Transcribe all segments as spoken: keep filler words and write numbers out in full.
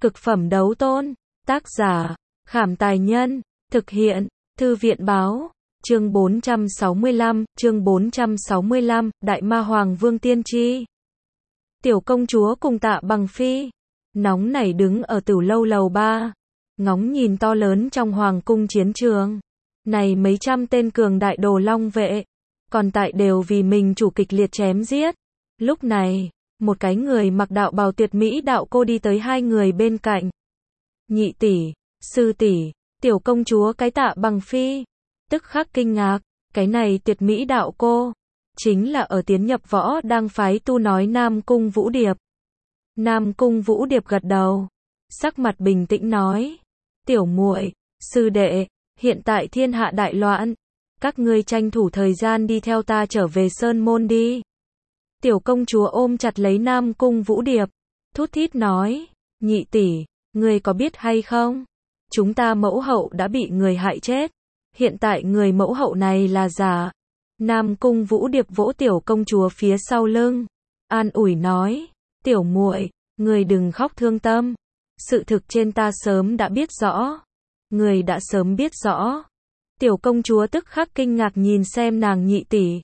Cực phẩm đấu tôn. Tác giả, Khảm Tài Nhân. Thực hiện, Thư viện Báo. Chương bốn trăm sáu mươi lăm, chương bốn trăm sáu mươi lăm, Đại Ma Hoàng Vương Tiên Tri. Tiểu công chúa cùng Tạ Bằng Phi, nóng nảy đứng ở Tửu lâu lầu ba, ngóng nhìn to lớn trong hoàng cung chiến trường. Này mấy trăm tên cường đại đồ long vệ, còn tại đều vì mình chủ kịch liệt chém giết. Lúc này, một cái người mặc đạo bào tuyệt mỹ đạo cô đi tới hai người bên cạnh. Nhị tỷ, sư tỷ, tiểu công chúa cái Tạ Bằng Phi, tức khắc kinh ngạc, cái này tuyệt mỹ đạo cô, chính là ở tiến nhập võ đang phái tu nói Nam Cung Vũ Điệp. Nam Cung Vũ Điệp gật đầu, sắc mặt bình tĩnh nói, tiểu muội, sư đệ, hiện tại thiên hạ đại loạn, các ngươi tranh thủ thời gian đi theo ta trở về Sơn Môn đi. Tiểu công chúa ôm chặt lấy Nam Cung Vũ Điệp, thút thít nói, nhị tỷ, ngươi có biết hay không? Chúng ta mẫu hậu đã bị người hại chết, hiện tại người mẫu hậu này là giả. Nam Cung Vũ Điệp vỗ tiểu công chúa phía sau lưng, an ủi nói, tiểu muội, ngươi đừng khóc thương tâm, sự thực trên ta sớm đã biết rõ. Người đã sớm biết rõ. Tiểu công chúa tức khắc kinh ngạc nhìn xem nàng nhị tỷ.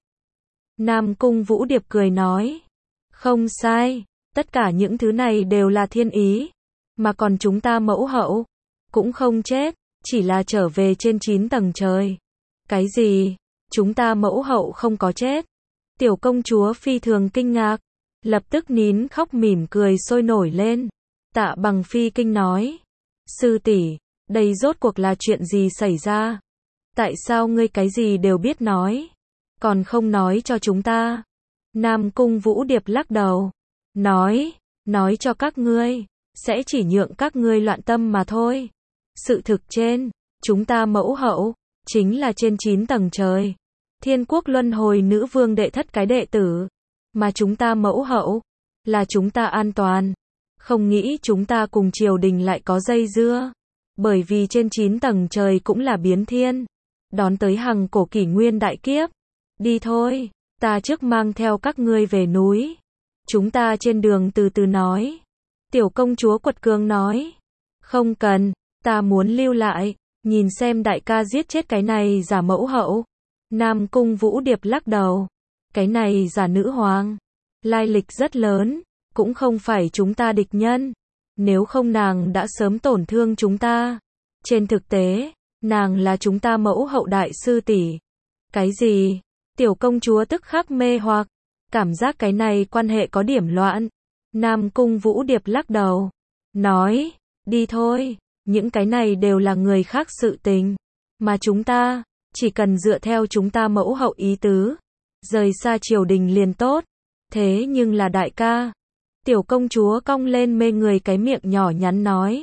Nam Cung Vũ Điệp cười nói, không sai, tất cả những thứ này đều là thiên ý, mà còn chúng ta mẫu hậu cũng không chết, chỉ là trở về trên chín tầng trời. Cái gì? Chúng ta mẫu hậu không có chết? Tiểu công chúa phi thường kinh ngạc, lập tức nín khóc mỉm cười sôi nổi lên. Tạ Bằng Phi kinh nói, sư tỷ, đây rốt cuộc là chuyện gì xảy ra? Tại sao ngươi cái gì đều biết nói, còn không nói cho chúng ta? Nam Cung Vũ Điệp lắc đầu, nói, nói cho các ngươi, sẽ chỉ nhượng các ngươi loạn tâm mà thôi. Sự thực trên, chúng ta mẫu hậu, chính là trên chín tầng trời. Thiên quốc luân hồi nữ vương đệ thất cái đệ tử, mà chúng ta mẫu hậu, là chúng ta an toàn. Không nghĩ chúng ta cùng triều đình lại có dây dưa. Bởi vì trên chín tầng trời cũng là biến thiên, đón tới hằng cổ kỷ nguyên đại kiếp. Đi thôi, ta trước mang theo các ngươi về núi. Chúng ta trên đường từ từ nói. Tiểu công chúa quật cường nói, không cần, ta muốn lưu lại, nhìn xem đại ca giết chết cái này giả mẫu hậu. Nam Cung Vũ Điệp lắc đầu, cái này giả nữ hoàng, lai lịch rất lớn, cũng không phải chúng ta địch nhân. Nếu không nàng đã sớm tổn thương chúng ta. Trên thực tế, nàng là chúng ta mẫu hậu đại sư tỷ. Cái gì? Tiểu công chúa tức khắc mê hoặc, cảm giác cái này quan hệ có điểm loạn. Nam Cung Vũ Điệp lắc đầu, nói, đi thôi, những cái này đều là người khác sự tình, mà chúng ta, chỉ cần dựa theo chúng ta mẫu hậu ý tứ, rời xa triều đình liền tốt. Thế nhưng là đại ca. Tiểu công chúa cong lên mê người cái miệng nhỏ nhắn nói,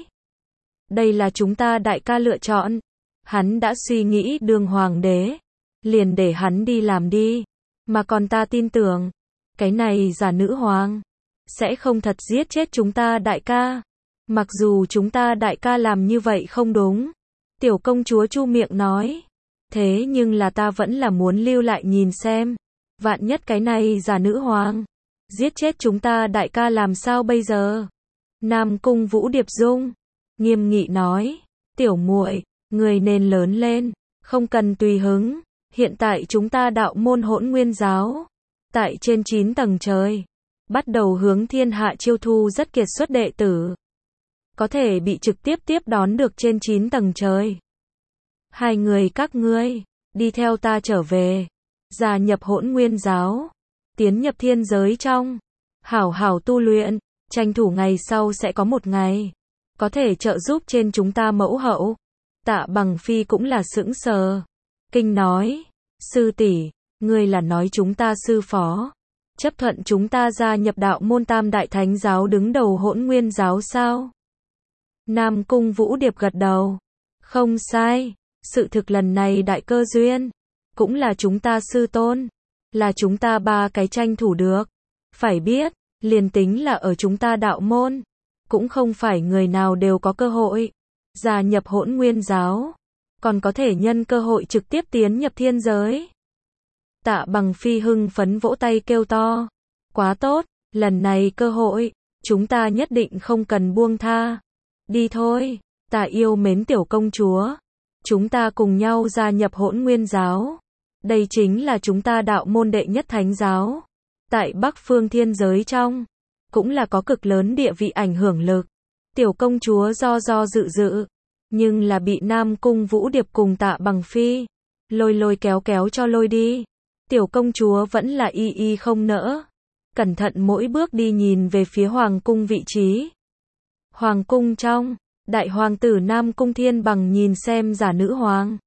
đây là chúng ta đại ca lựa chọn, hắn đã suy nghĩ đương hoàng đế, liền để hắn đi làm đi, mà còn ta tin tưởng, cái này giả nữ hoàng, sẽ không thật giết chết chúng ta đại ca, mặc dù chúng ta đại ca làm như vậy không đúng. Tiểu công chúa chu miệng nói, thế nhưng là ta vẫn là muốn lưu lại nhìn xem, vạn nhất cái này giả nữ hoàng giết chết chúng ta đại ca làm sao bây giờ? Nam Cung Vũ Điệp Dung nghiêm nghị nói, tiểu muội, người nên lớn lên, không cần tùy hứng. Hiện tại chúng ta đạo môn Hỗn Nguyên giáo, tại trên chín tầng trời, bắt đầu hướng thiên hạ chiêu thu rất kiệt xuất đệ tử, có thể bị trực tiếp tiếp đón được trên chín tầng trời. Hai người các ngươi, đi theo ta trở về, gia nhập Hỗn Nguyên giáo, tiến nhập thiên giới trong, hảo hảo tu luyện, tranh thủ ngày sau sẽ có một ngày, có thể trợ giúp trên chúng ta mẫu hậu. Tạ Bằng Phi cũng là sững sờ, kinh nói, sư tỷ, ngươi là nói chúng ta sư phó, chấp thuận chúng ta gia nhập đạo môn Tam Đại Thánh giáo đứng đầu Hỗn Nguyên giáo sao? Nam Cung Vũ Điệp gật đầu, không sai, sự thực lần này đại cơ duyên, cũng là chúng ta sư tôn, là chúng ta ba cái tranh thủ được. Phải biết, liền tính là ở chúng ta đạo môn, cũng không phải người nào đều có cơ hội gia nhập Hỗn Nguyên giáo, còn có thể nhân cơ hội trực tiếp tiến nhập thiên giới. Tạ Bằng Phi hưng phấn vỗ tay kêu to, quá tốt, lần này cơ hội, chúng ta nhất định không cần buông tha. Đi thôi, ta yêu mến tiểu công chúa. Chúng ta cùng nhau gia nhập Hỗn Nguyên giáo. Đây chính là chúng ta đạo môn đệ nhất thánh giáo. Tại Bắc Phương thiên giới trong, cũng là có cực lớn địa vị ảnh hưởng lực. Tiểu công chúa do do dự dự, nhưng là bị Nam Cung Vũ Điệp cùng Tạ Bằng Phi lôi lôi kéo kéo cho lôi đi. Tiểu công chúa vẫn là y y không nỡ, cẩn thận mỗi bước đi nhìn về phía hoàng cung vị trí. Hoàng cung trong, đại hoàng tử Nam Cung Thiên Bằng nhìn xem giả nữ hoàng.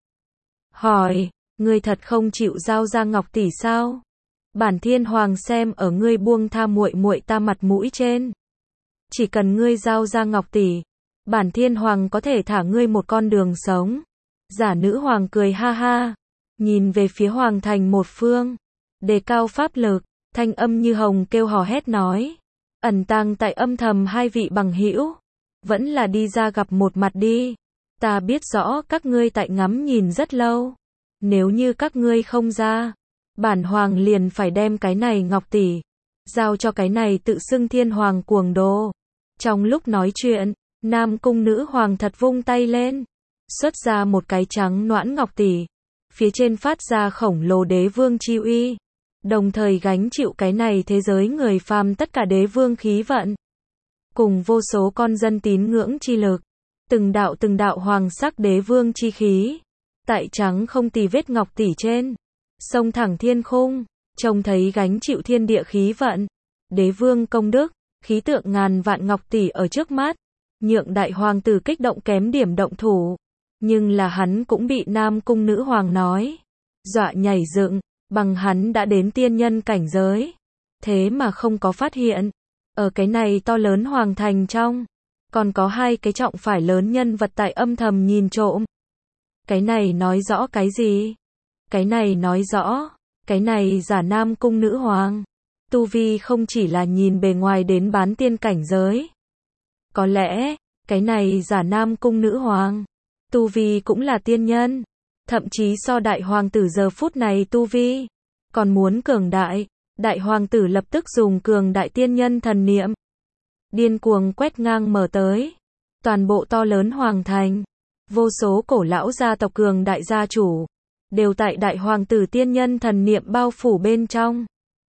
Hỏi, ngươi thật không chịu giao ra Ngọc tỷ sao? Bản thiên hoàng xem ở ngươi buông tha muội muội ta mặt mũi trên. Chỉ cần ngươi giao ra Ngọc tỷ, bản thiên hoàng có thể thả ngươi một con đường sống. Giả nữ hoàng cười ha ha, nhìn về phía hoàng thành một phương, đề cao pháp lực, thanh âm như hồng kêu hò hét nói, ẩn tàng tại âm thầm hai vị bằng hữu, vẫn là đi ra gặp một mặt đi. Ta biết rõ các ngươi tại ngắm nhìn rất lâu, nếu như các ngươi không ra, bản hoàng liền phải đem cái này Ngọc tỷ giao cho cái này tự xưng thiên hoàng cuồng đồ. Trong lúc nói chuyện, Nam Cung nữ hoàng thật vung tay lên, xuất ra một cái trắng noãn Ngọc tỷ, phía trên phát ra khổng lồ đế vương chi uy, đồng thời gánh chịu cái này thế giới người phàm tất cả đế vương khí vận, cùng vô số con dân tín ngưỡng chi lực, từng đạo từng đạo hoàng sắc đế vương chi khí, tại trắng không tì vết Ngọc tỷ trên, xông thẳng thiên khung, trông thấy gánh chịu thiên địa khí vận, đế vương công đức, khí tượng ngàn vạn Ngọc tỷ ở trước mắt, nhượng đại hoàng tử kích động kém điểm động thủ, nhưng là hắn cũng bị Nam Cung nữ hoàng nói, dọa nhảy dựng, bằng hắn đã đến tiên nhân cảnh giới, thế mà không có phát hiện, ở cái này to lớn hoàng thành trong, còn có hai cái trọng phải lớn nhân vật tại âm thầm nhìn trộm. Cái này nói rõ cái gì? Cái này nói rõ, cái này giả Nam Cung nữ hoàng, tu vi không chỉ là nhìn bề ngoài đến bán tiên cảnh giới. Có lẽ, cái này giả Nam Cung nữ hoàng, tu vi cũng là tiên nhân, thậm chí so đại hoàng tử giờ phút này tu vi, còn muốn cường đại. Đại hoàng tử lập tức dùng cường đại tiên nhân thần niệm, điên cuồng quét ngang mở tới, toàn bộ to lớn hoàng thành, vô số cổ lão gia tộc cường đại gia chủ, đều tại đại hoàng tử tiên nhân thần niệm bao phủ bên trong.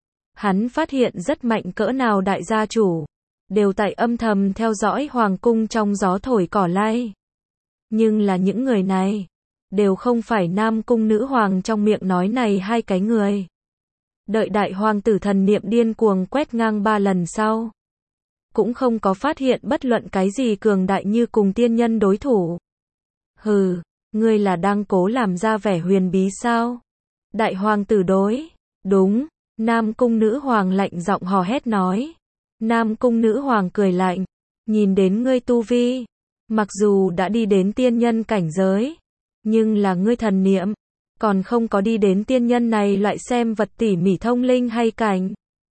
Hắn phát hiện rất mạnh cỡ nào đại gia chủ, đều tại âm thầm theo dõi hoàng cung trong gió thổi cỏ lay. Nhưng là những người này, đều không phải Nam Cung nữ hoàng trong miệng nói này hai cái người. Đợi đại hoàng tử thần niệm điên cuồng quét ngang ba lần sau, cũng không có phát hiện bất luận cái gì cường đại như cùng tiên nhân đối thủ. Hừ, ngươi là đang cố làm ra vẻ huyền bí sao? Đại hoàng tử đối, đúng, Nam Cung nữ hoàng lạnh giọng hò hét nói. Nam Cung nữ hoàng cười lạnh, nhìn đến ngươi tu vi, mặc dù đã đi đến tiên nhân cảnh giới, nhưng là ngươi thần niệm, còn không có đi đến tiên nhân này loại xem vật tỉ mỉ thông linh hay cảnh.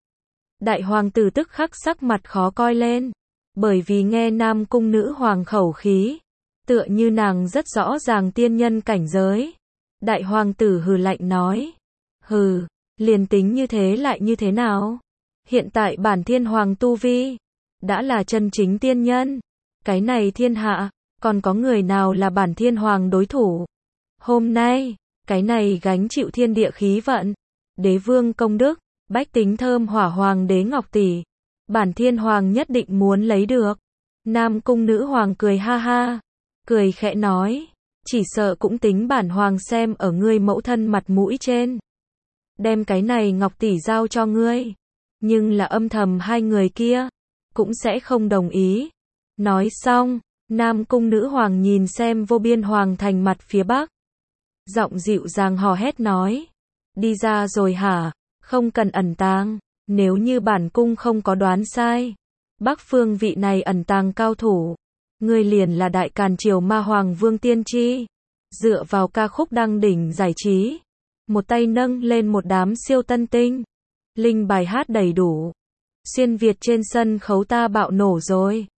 Đại hoàng tử tức khắc sắc mặt khó coi lên, bởi vì nghe Nam Cung nữ hoàng khẩu khí, tựa như nàng rất rõ ràng tiên nhân cảnh giới. Đại hoàng tử hừ lạnh nói, hừ, liền tính như thế lại như thế nào? Hiện tại bản thiên hoàng tu vi, đã là chân chính tiên nhân, cái này thiên hạ, còn có người nào là bản thiên hoàng đối thủ? Hôm nay, cái này gánh chịu thiên địa khí vận, đế vương công đức, bách tính thơm hỏa hoàng đế Ngọc tỷ, bản thiên hoàng nhất định muốn lấy được. Nam Cung nữ hoàng cười ha ha, cười khẽ nói, chỉ sợ cũng tính bản hoàng xem ở ngươi mẫu thân mặt mũi trên, đem cái này Ngọc tỷ giao cho ngươi, nhưng là âm thầm hai người kia, cũng sẽ không đồng ý. Nói xong, Nam Cung nữ hoàng nhìn xem vô biên hoàng thành mặt phía bắc, giọng dịu dàng hò hét nói, đi ra rồi hả, không cần ẩn tàng, nếu như bản cung không có đoán sai, Bắc Phương vị này ẩn tàng cao thủ, ngươi liền là Đại Càn Triều Ma Hoàng Vương Tiên Tri. Dựa vào ca khúc đăng đỉnh giải trí, một tay nâng lên một đám siêu tân tinh, linh bài hát đầy đủ, xuyên Việt trên sân khấu ta bạo nổ rồi.